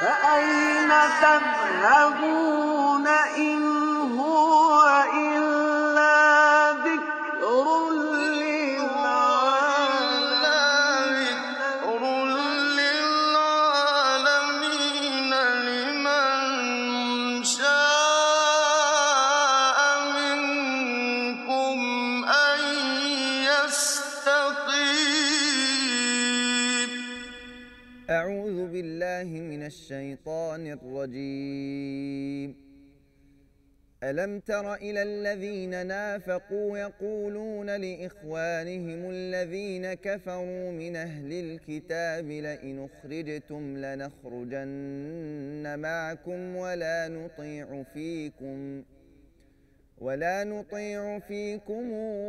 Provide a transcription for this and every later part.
فأين تذهبون إن هو إلا ذكر للعالمين لمن شاء منكم أن يستقيم. أعوذ بالله من الشيطان الرجيم. ألم تر إلى الذين نافقوا يقولون لإخوانهم الذين كفروا من أهل الكتاب لئن أخرجتم لنخرجن معكم ولا نطيع فيكم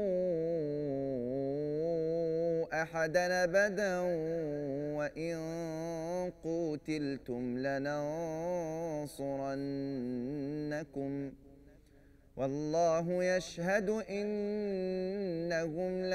أحدا أبدا وإن قوتلتم لننصرنكم والله يشهد إنهم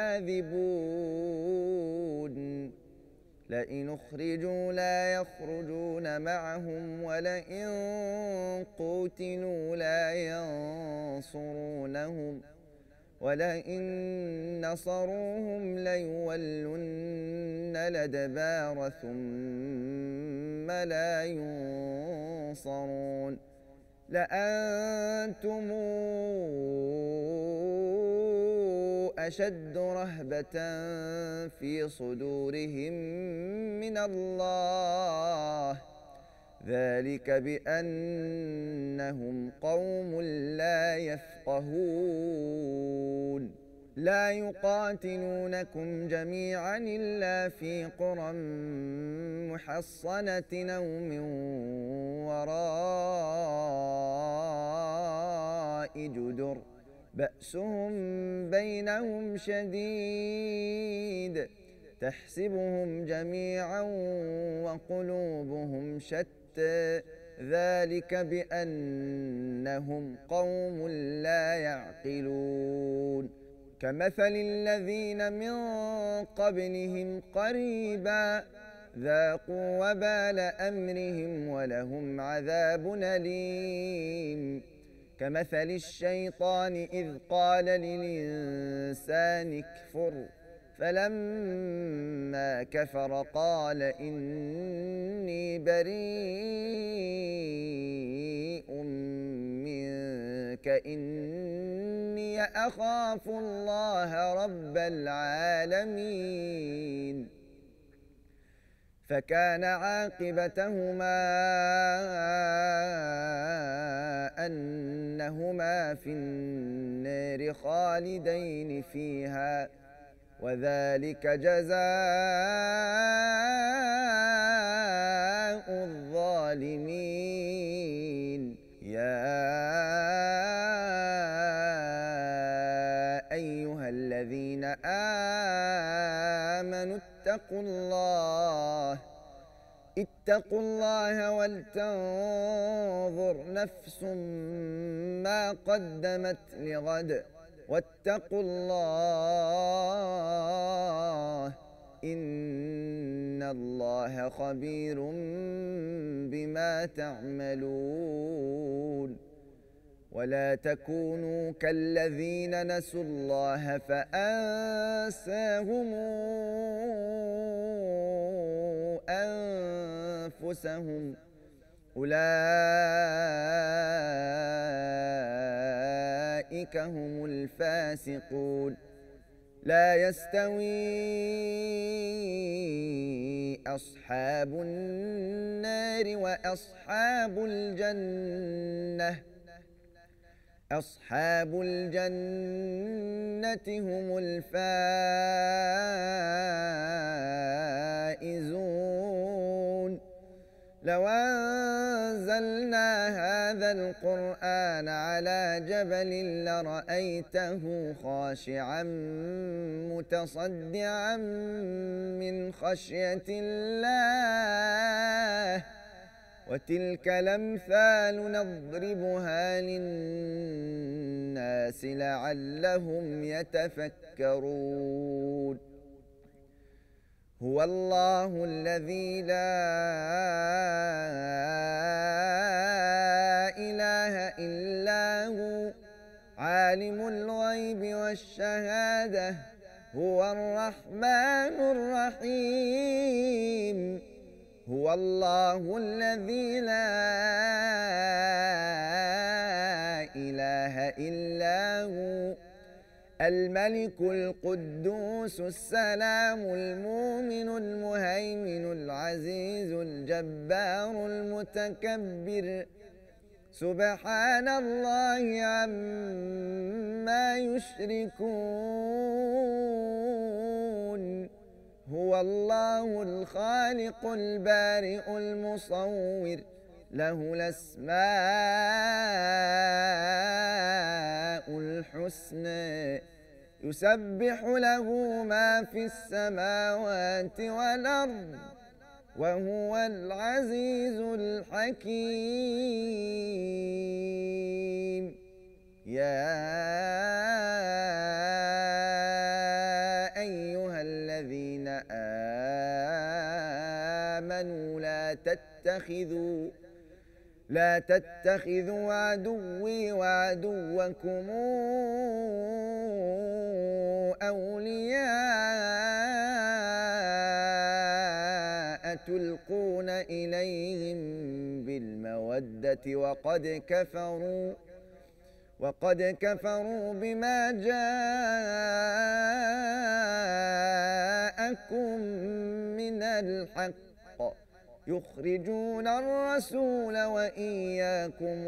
لكاذبون. لئن أخرجوا لا يخرجون معهم ولئن قوتلوا لا ينصرونهم ولئن نصروهم ليولن الأدبار ثم لا ينصرون. لأنتم أشد رهبة في صدورهم من الله ذلك بأنهم قوم لا يفقهون. لا يقاتلونكم جميعا إلا في قرى محصنة أو من وراء جدر بأسهم بينهم شديد تحسبهم جميعا وقلوبهم شتى ذلك بأنهم قوم لا يعقلون. كمثل الذين من قبلهم قريبا ذاقوا وبال أمرهم ولهم عذاب أليم. كمثل الشيطان إذ قال للإنسان اكفر فلما كفر قال إني بريء منك إني أخاف الله رب العالمين. فكان عاقبتهما أنهما في النار خالدين فيها وذلك جزاء الظالمين. يا أيها الذين آمنوا اتقوا الله ولتنظر نفس ما قدمت لغد واتقوا الله إن الله خبير بما تعملون. ولا تكونوا كالذين نسوا الله فأنساهم أنفسهم أولئك هم الفاسقون. لا يستوي أصحاب النار وأصحاب الجنة أصحاب الجنة هم الفائزون. لو أنزلنا هذا القرآن على جبل لرأيته خاشعا متصدعا من خشية الله وتلك الأمثال نضربها للناس لعلهم يتفكرون. هو الله الذي لا إله إلا هو عالم الغيب والشهادة هو الرحمن الرحيم هو الله الذي لا إله إلا هو الملك القدوس السلام المؤمن المهيمن العزيز الجبار المتكبر سبحان الله عما يشركون هو الله الخالق البارئ المصور له الأسماء الحسنى يسبح له ما في السماوات والأرض وهو العزيز الحكيم يا أيها الذين آمنوا لا تتخذوا عدوي وعدوكم أولياء تلقون إليهم بالمودة وقد كفروا بما جاءكم من الحق يخرجون الرسول وإياكم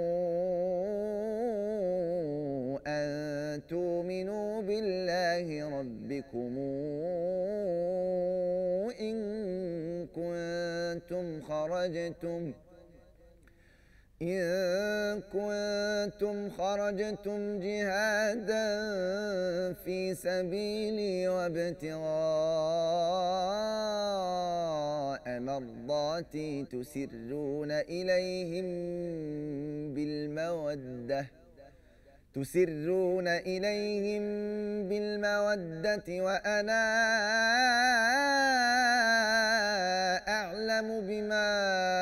أن تؤمنوا بالله ربكم إن كنتم خرجتم جهادا في سبيلي وابتغاء مرضاتي تسرون إليهم بالمودة وأنا أعلم بما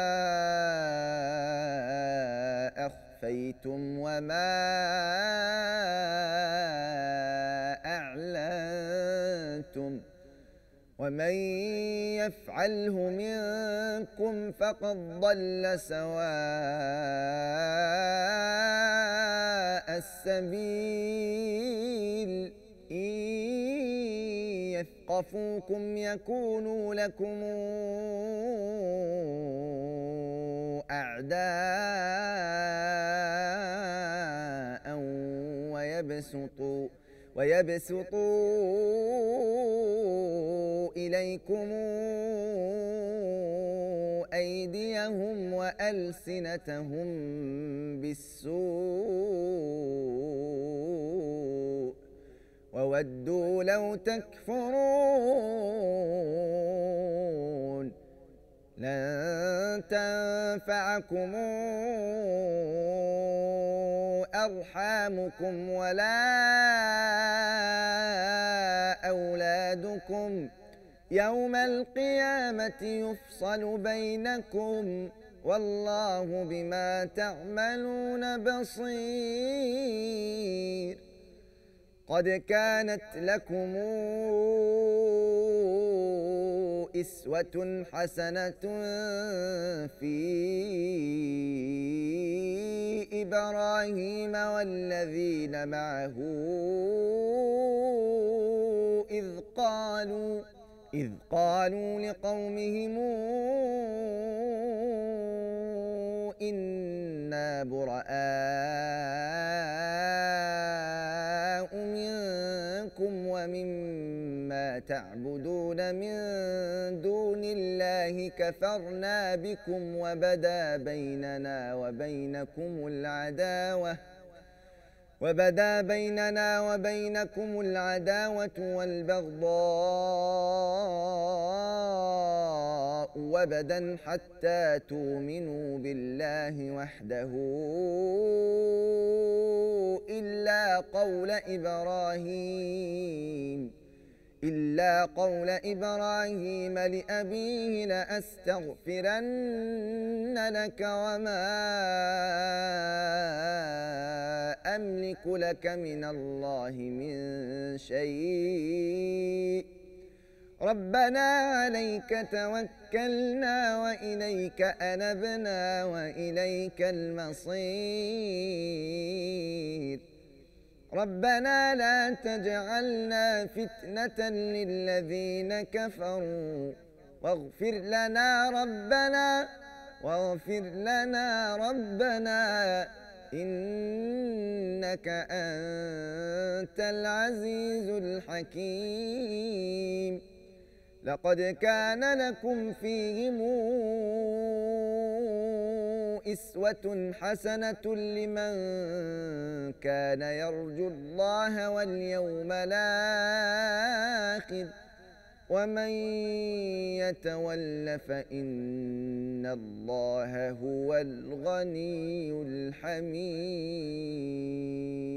أخفيتم وما أعلنتم ومن يفعله منكم فقد ضل سواء السبيل إن يثقفوكم يكونوا لكم أعداء ويبسطوا إليكم أيديهم وألسنتهم بالسوء وودوا لو تكفرون لن تنفعكم أرحامكم ولا أولادكم يوم القيامة يفصل بينكم والله بما تعملون بصير قد كانت لكم أسوة حسنة في إبراهيم والذين معه إذ قالوا لقومهم إنا براء منكم ومما تعبدون من دون الله كفرنا بكم وبدا بيننا وبينكم العداوة والبغضاء وبدا حتى تؤمنوا بالله وحده إلا قول إبراهيم لأبيه لأستغفرن لك وما أملك لك من الله من شيء ربنا عليك توكلنا وإليك أنبنا وإليك المصير ربنا لا تجعلنا فتنة للذين كفروا واغفر لنا ربنا إنك أنت العزيز الحكيم لقد كان لكم فيهم أسوة حسنة لمن كان يرجو الله واليوم الآخر ومن يتول فإن الله هو الغني الحميد.